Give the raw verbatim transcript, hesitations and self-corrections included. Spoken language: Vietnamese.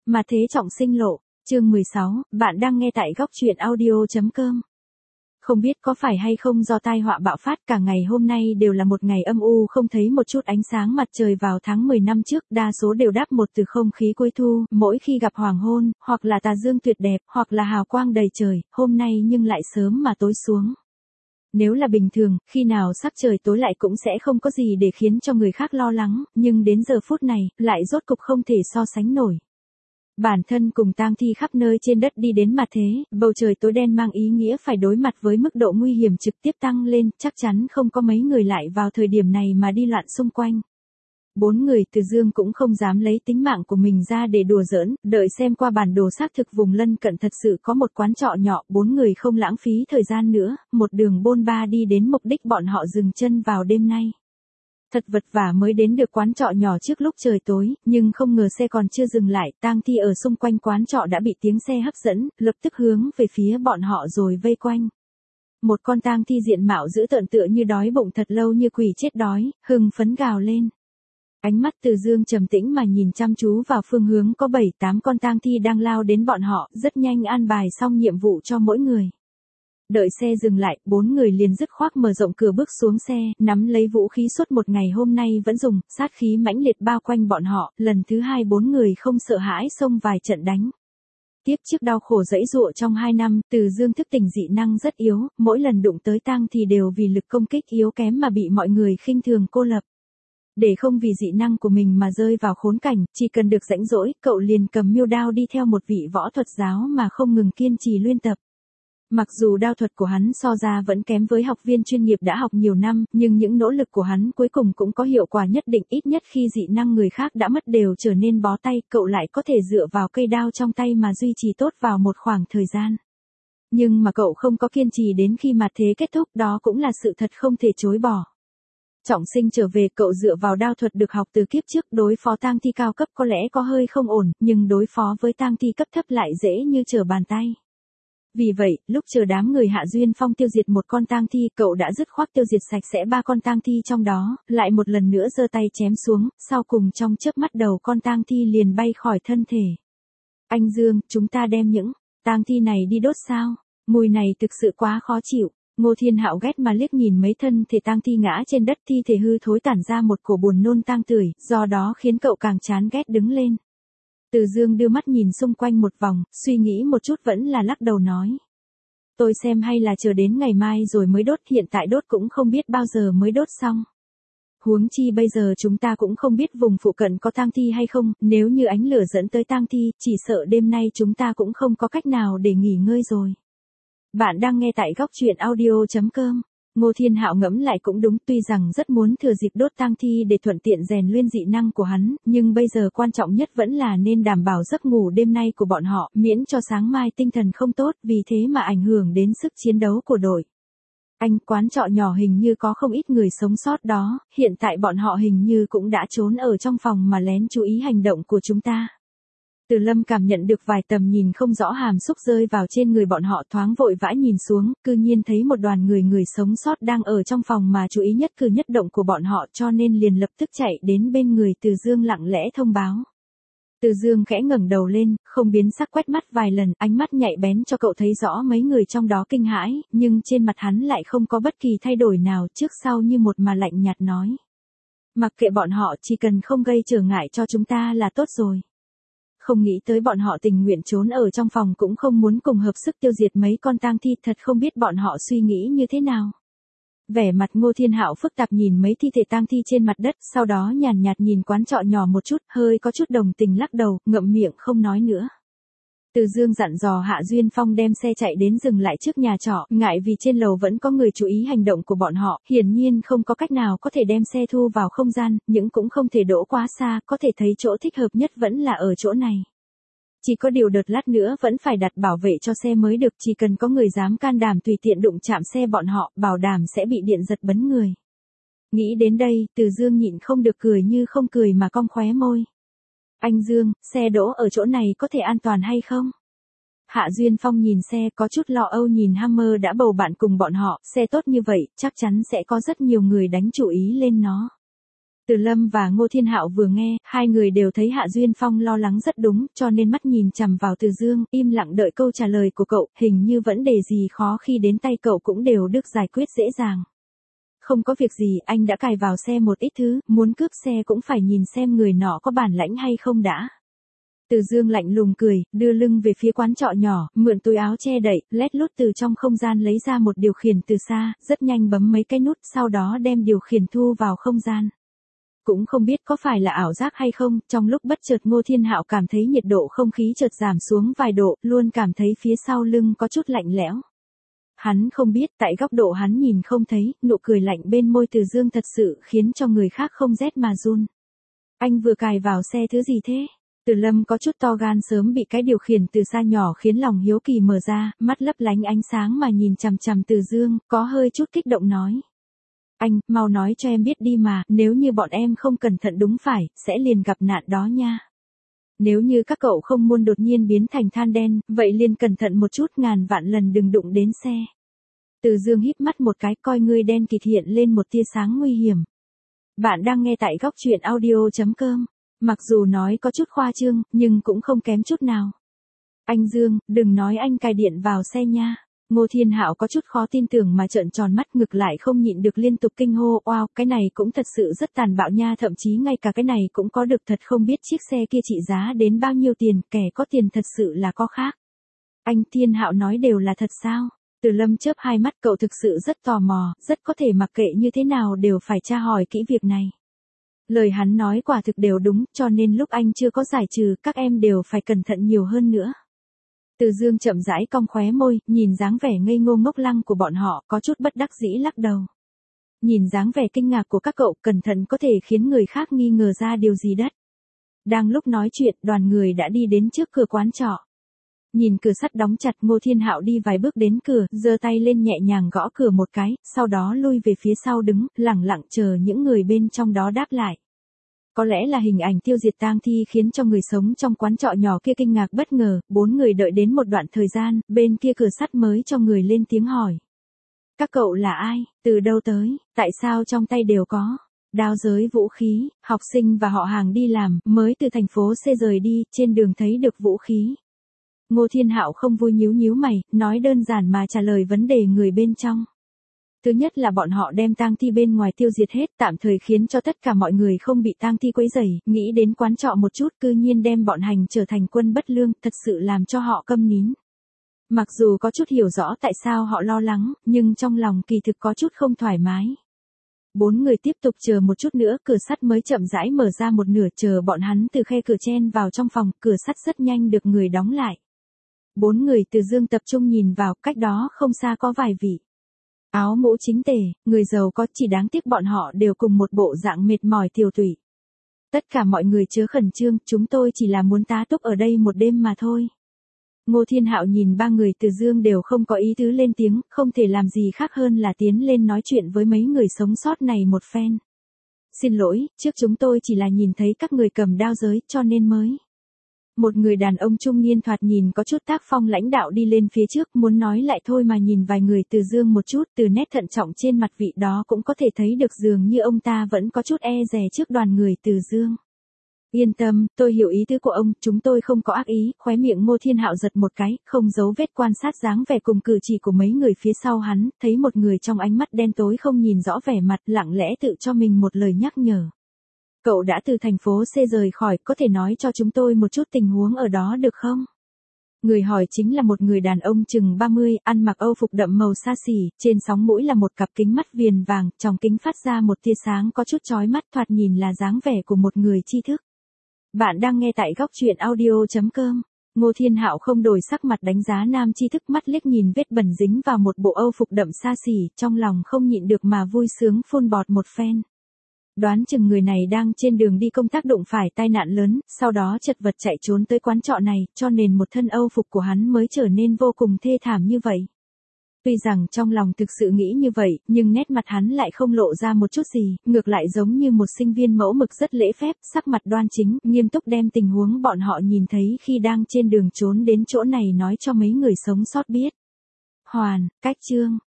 Mà thế trọng sinh lộ, chương mười sáu, bạn đang nghe tại góc truyện audio chấm com. Không biết có phải hay không do tai họa bạo phát, cả ngày hôm nay đều là một ngày âm u, không thấy một chút ánh sáng mặt trời. Vào tháng mười năm trước, đa số đều đáp một từ không khí cuối thu, mỗi khi gặp hoàng hôn, hoặc là tà dương tuyệt đẹp, hoặc là hào quang đầy trời, hôm nay nhưng lại sớm mà tối xuống. Nếu là bình thường, khi nào sắp trời tối lại cũng sẽ không có gì để khiến cho người khác lo lắng, nhưng đến giờ phút này, lại rốt cục không thể so sánh nổi. Bản thân cùng tang thi khắp nơi trên đất đi đến mặt thế, bầu trời tối đen mang ý nghĩa phải đối mặt với mức độ nguy hiểm trực tiếp tăng lên, chắc chắn không có mấy người lại vào thời điểm này mà đi loạn xung quanh. Bốn người Từ Dương cũng không dám lấy tính mạng của mình ra để đùa giỡn, đợi xem qua bản đồ xác thực vùng lân cận thật sự có một quán trọ nhỏ, bốn người không lãng phí thời gian nữa, một đường bôn ba đi đến mục đích bọn họ dừng chân vào đêm nay. Thật vật vả mới đến được quán trọ nhỏ trước lúc trời tối, nhưng không ngờ xe còn chưa dừng lại, tang thi ở xung quanh quán trọ đã bị tiếng xe hấp dẫn, lập tức hướng về phía bọn họ rồi vây quanh. Một con tang thi diện mạo dữ tợn tựa như đói bụng thật lâu như quỷ chết đói, hưng phấn gào lên. Ánh mắt Từ Dương trầm tĩnh mà nhìn chăm chú vào phương hướng có bảy tám con tang thi đang lao đến bọn họ, rất nhanh an bài xong nhiệm vụ cho mỗi người. Đợi xe dừng lại, bốn người liền dứt khoát mở rộng cửa bước xuống xe, nắm lấy vũ khí suốt một ngày hôm nay vẫn dùng, sát khí mãnh liệt bao quanh bọn họ, lần thứ hai bốn người không sợ hãi xông vài trận đánh. Tiếp trước đau khổ dẫy dụa trong hai năm, Từ Dương thức tỉnh dị năng rất yếu, mỗi lần đụng tới tang thì đều vì lực công kích yếu kém mà bị mọi người khinh thường cô lập. Để không vì dị năng của mình mà rơi vào khốn cảnh, chỉ cần được rãnh rỗi, cậu liền cầm miêu đao đi theo một vị võ thuật giáo mà không ngừng kiên trì luyện tập. Mặc dù đao thuật của hắn so ra vẫn kém với học viên chuyên nghiệp đã học nhiều năm, nhưng những nỗ lực của hắn cuối cùng cũng có hiệu quả nhất định, ít nhất khi dị năng người khác đã mất đều trở nên bó tay, cậu lại có thể dựa vào cây đao trong tay mà duy trì tốt vào một khoảng thời gian. Nhưng mà cậu không có kiên trì đến khi mặt thế kết thúc, đó cũng là sự thật không thể chối bỏ. Trọng sinh trở về, cậu dựa vào đao thuật được học từ kiếp trước, đối phó tang thi cao cấp có lẽ có hơi không ổn, nhưng đối phó với tang thi cấp thấp lại dễ như trở bàn tay. Vì vậy, lúc chờ đám người Hạ Duyên Phong tiêu diệt một con tang thi, cậu đã dứt khoát tiêu diệt sạch sẽ ba con tang thi trong đó, lại một lần nữa giơ tay chém xuống, sau cùng trong chớp mắt đầu con tang thi liền bay khỏi thân thể. Anh Dương, chúng ta đem những tang thi này đi đốt sao? Mùi này thực sự quá khó chịu. Ngô Thiên Hạo ghét mà liếc nhìn mấy thân thể tang thi ngã trên đất, thi thể hư thối tản ra một cổ buồn nôn tang tưởi, do đó khiến cậu càng chán ghét đứng lên. Từ Dương đưa mắt nhìn xung quanh một vòng, suy nghĩ một chút vẫn là lắc đầu nói. Tôi xem hay là chờ đến ngày mai rồi mới đốt, hiện tại đốt cũng không biết bao giờ mới đốt xong. Huống chi bây giờ chúng ta cũng không biết vùng phụ cận có tang thi hay không, nếu như ánh lửa dẫn tới tang thi, chỉ sợ đêm nay chúng ta cũng không có cách nào để nghỉ ngơi rồi. Bạn đang nghe tại góc truyện audio chấm com. Ngô Thiên Hạo ngẫm lại cũng đúng, tuy rằng rất muốn thừa dịp đốt tang thi để thuận tiện rèn luyện dị năng của hắn, nhưng bây giờ quan trọng nhất vẫn là nên đảm bảo giấc ngủ đêm nay của bọn họ, miễn cho sáng mai tinh thần không tốt, vì thế mà ảnh hưởng đến sức chiến đấu của đội. Anh, quán trọ nhỏ hình như có không ít người sống sót đó, hiện tại bọn họ hình như cũng đã trốn ở trong phòng mà lén chú ý hành động của chúng ta. Từ Lâm cảm nhận được vài tầm nhìn không rõ hàm xúc rơi vào trên người bọn họ, thoáng vội vã nhìn xuống, cư nhiên thấy một đoàn người người sống sót đang ở trong phòng mà chú ý nhất cử nhất động của bọn họ, cho nên liền lập tức chạy đến bên người Từ Dương lặng lẽ thông báo. Từ Dương khẽ ngẩng đầu lên, không biến sắc quét mắt vài lần, ánh mắt nhạy bén cho cậu thấy rõ mấy người trong đó kinh hãi, nhưng trên mặt hắn lại không có bất kỳ thay đổi nào, trước sau như một mà lạnh nhạt nói. Mặc kệ bọn họ, chỉ cần không gây trở ngại cho chúng ta là tốt rồi. Không nghĩ tới bọn họ tình nguyện trốn ở trong phòng cũng không muốn cùng hợp sức tiêu diệt mấy con tang thi, thật không biết bọn họ suy nghĩ như thế nào. Vẻ mặt Ngô Thiên Hạo phức tạp nhìn mấy thi thể tang thi trên mặt đất, sau đó nhàn nhạt nhìn quán trọ nhỏ một chút, hơi có chút đồng tình lắc đầu, ngậm miệng không nói nữa. Từ Dương dặn dò Hạ Duyên Phong đem xe chạy đến dừng lại trước nhà trọ, ngại vì trên lầu vẫn có người chú ý hành động của bọn họ, hiển nhiên không có cách nào có thể đem xe thu vào không gian, nhưng cũng không thể đỗ quá xa, có thể thấy chỗ thích hợp nhất vẫn là ở chỗ này. Chỉ có điều đợt lát nữa vẫn phải đặt bảo vệ cho xe mới được, chỉ cần có người dám can đảm tùy tiện đụng chạm xe bọn họ, bảo đảm sẽ bị điện giật bấn người. Nghĩ đến đây, Từ Dương nhịn không được cười như không cười mà cong khóe môi. Anh Dương, xe đỗ ở chỗ này có thể an toàn hay không? Hạ Duyên Phong nhìn xe có chút lo âu, nhìn Hammer đã bầu bạn cùng bọn họ, xe tốt như vậy, chắc chắn sẽ có rất nhiều người đánh chú ý lên nó. Từ Lâm và Ngô Thiên Hạo vừa nghe, hai người đều thấy Hạ Duyên Phong lo lắng rất đúng, cho nên mắt nhìn chằm vào Từ Dương, im lặng đợi câu trả lời của cậu, hình như vấn đề gì khó khi đến tay cậu cũng đều được giải quyết dễ dàng. Không có việc gì, anh đã cài vào xe một ít thứ, muốn cướp xe cũng phải nhìn xem người nọ có bản lãnh hay không đã. Từ Dương lạnh lùng cười, đưa lưng về phía quán trọ nhỏ, mượn túi áo che đậy, lét lút từ trong không gian lấy ra một điều khiển từ xa, rất nhanh bấm mấy cái nút, sau đó đem điều khiển thu vào không gian. Cũng không biết có phải là ảo giác hay không, trong lúc bất chợt Ngô Thiên Hạo cảm thấy nhiệt độ không khí chợt giảm xuống vài độ, luôn cảm thấy phía sau lưng có chút lạnh lẽo. Hắn không biết, tại góc độ hắn nhìn không thấy, nụ cười lạnh bên môi Từ Dương thật sự khiến cho người khác không rét mà run. Anh vừa cài vào xe thứ gì thế? Từ Lâm có chút to gan sớm bị cái điều khiển từ xa nhỏ khiến lòng hiếu kỳ mở ra, mắt lấp lánh ánh sáng mà nhìn chằm chằm Từ Dương, có hơi chút kích động nói. Anh, mau nói cho em biết đi mà, nếu như bọn em không cẩn thận đúng phải, sẽ liền gặp nạn đó nha. Nếu như các cậu không muốn đột nhiên biến thành than đen, vậy liền cẩn thận một chút, ngàn vạn lần đừng đụng đến xe. Từ Dương híp mắt một cái, coi ngươi đen kịt hiện lên một tia sáng nguy hiểm. Bạn đang nghe tại góc truyện audio chấm com. Mặc dù nói có chút khoa trương, nhưng cũng không kém chút nào. Anh Dương, đừng nói anh cài điện vào xe nha. Ngô Thiên Hạo có chút khó tin tưởng mà trợn tròn mắt, ngực lại không nhịn được liên tục kinh hô, wow, cái này cũng thật sự rất tàn bạo nha, thậm chí ngay cả cái này cũng có được, thật không biết chiếc xe kia trị giá đến bao nhiêu tiền, kẻ có tiền thật sự là có khác. Anh Thiên Hạo nói đều là thật sao? Từ Lâm chớp hai mắt, cậu thực sự rất tò mò, rất có thể mặc kệ như thế nào đều phải tra hỏi kỹ việc này. Lời hắn nói quả thực đều đúng, cho nên lúc anh chưa có giải trừ, các em đều phải cẩn thận nhiều hơn nữa. Từ Dương chậm rãi cong khóe môi, nhìn dáng vẻ ngây ngô ngốc lăng của bọn họ, có chút bất đắc dĩ lắc đầu. Nhìn dáng vẻ kinh ngạc của các cậu, cẩn thận có thể khiến người khác nghi ngờ ra điều gì đấy. Đang lúc nói chuyện, đoàn người đã đi đến trước cửa quán trọ. Nhìn cửa sắt đóng chặt, Ngô Thiên Hạo đi vài bước đến cửa, giơ tay lên nhẹ nhàng gõ cửa một cái, sau đó lui về phía sau đứng, lẳng lặng chờ những người bên trong đó đáp lại. Có lẽ là hình ảnh tiêu diệt tang thi khiến cho người sống trong quán trọ nhỏ kia kinh ngạc bất ngờ, bốn người đợi đến một đoạn thời gian, bên kia cửa sắt mới cho người lên tiếng hỏi. Các cậu là ai, từ đâu tới, tại sao trong tay đều có đao giới vũ khí, học sinh và họ hàng đi làm, mới từ thành phố C rời đi, trên đường thấy được vũ khí. Ngô Thiên Hạo không vui nhíu nhíu mày, nói đơn giản mà trả lời vấn đề người bên trong. Thứ nhất là bọn họ đem tang thi bên ngoài tiêu diệt hết, tạm thời khiến cho tất cả mọi người không bị tang thi quấy rầy, nghĩ đến quán trọ một chút, cư nhiên đem bọn hành trở thành quân bất lương, thật sự làm cho họ câm nín. Mặc dù có chút hiểu rõ tại sao họ lo lắng, nhưng trong lòng kỳ thực có chút không thoải mái. Bốn người tiếp tục chờ một chút nữa, cửa sắt mới chậm rãi mở ra một nửa, chờ bọn hắn từ khe cửa chen vào trong phòng, cửa sắt rất nhanh được người đóng lại. Bốn người Từ Dương tập trung nhìn vào, cách đó không xa có vài vị. Áo mũ chính tề, người giàu có, chỉ đáng tiếc bọn họ đều cùng một bộ dạng mệt mỏi tiều tụy. Tất cả mọi người chớ khẩn trương, chúng tôi chỉ là muốn tá túc ở đây một đêm mà thôi. Ngô Thiên Hạo nhìn ba người Từ Dương đều không có ý tứ lên tiếng, không thể làm gì khác hơn là tiến lên nói chuyện với mấy người sống sót này một phen. Xin lỗi, trước chúng tôi chỉ là nhìn thấy các người cầm đao giới, cho nên mới. Một người đàn ông trung niên thoạt nhìn có chút tác phong lãnh đạo đi lên phía trước, muốn nói lại thôi mà nhìn vài người Từ Dương một chút, từ nét thận trọng trên mặt vị đó cũng có thể thấy được dường như ông ta vẫn có chút e dè trước đoàn người Từ Dương. Yên tâm, tôi hiểu ý tứ của ông, chúng tôi không có ác ý, khóe miệng Ngô Thiên Hạo giật một cái, không giấu vết quan sát dáng vẻ cùng cử chỉ của mấy người phía sau hắn, thấy một người trong ánh mắt đen tối không nhìn rõ vẻ mặt, lặng lẽ tự cho mình một lời nhắc nhở. Cậu đã từ thành phố C rời khỏi, có thể nói cho chúng tôi một chút tình huống ở đó được không? Người hỏi chính là một người đàn ông chừng ba mươi, ăn mặc âu phục đậm màu xa xỉ, trên sóng mũi là một cặp kính mắt viền vàng, trong kính phát ra một tia sáng có chút chói mắt, thoạt nhìn là dáng vẻ của một người tri thức. Bạn đang nghe tại góc truyện audio chấm com. Ngô Thiên Hạo không đổi sắc mặt đánh giá nam tri thức, mắt liếc nhìn vết bẩn dính vào một bộ âu phục đậm xa xỉ, trong lòng không nhịn được mà vui sướng phun bọt một phen. Đoán chừng người này đang trên đường đi công tác đụng phải tai nạn lớn, sau đó chật vật chạy trốn tới quán trọ này, cho nên một thân âu phục của hắn mới trở nên vô cùng thê thảm như vậy. Tuy rằng trong lòng thực sự nghĩ như vậy, nhưng nét mặt hắn lại không lộ ra một chút gì, ngược lại giống như một sinh viên mẫu mực rất lễ phép, sắc mặt đoan chính, nghiêm túc đem tình huống bọn họ nhìn thấy khi đang trên đường trốn đến chỗ này nói cho mấy người sống sót biết. Hoàn, cách chương.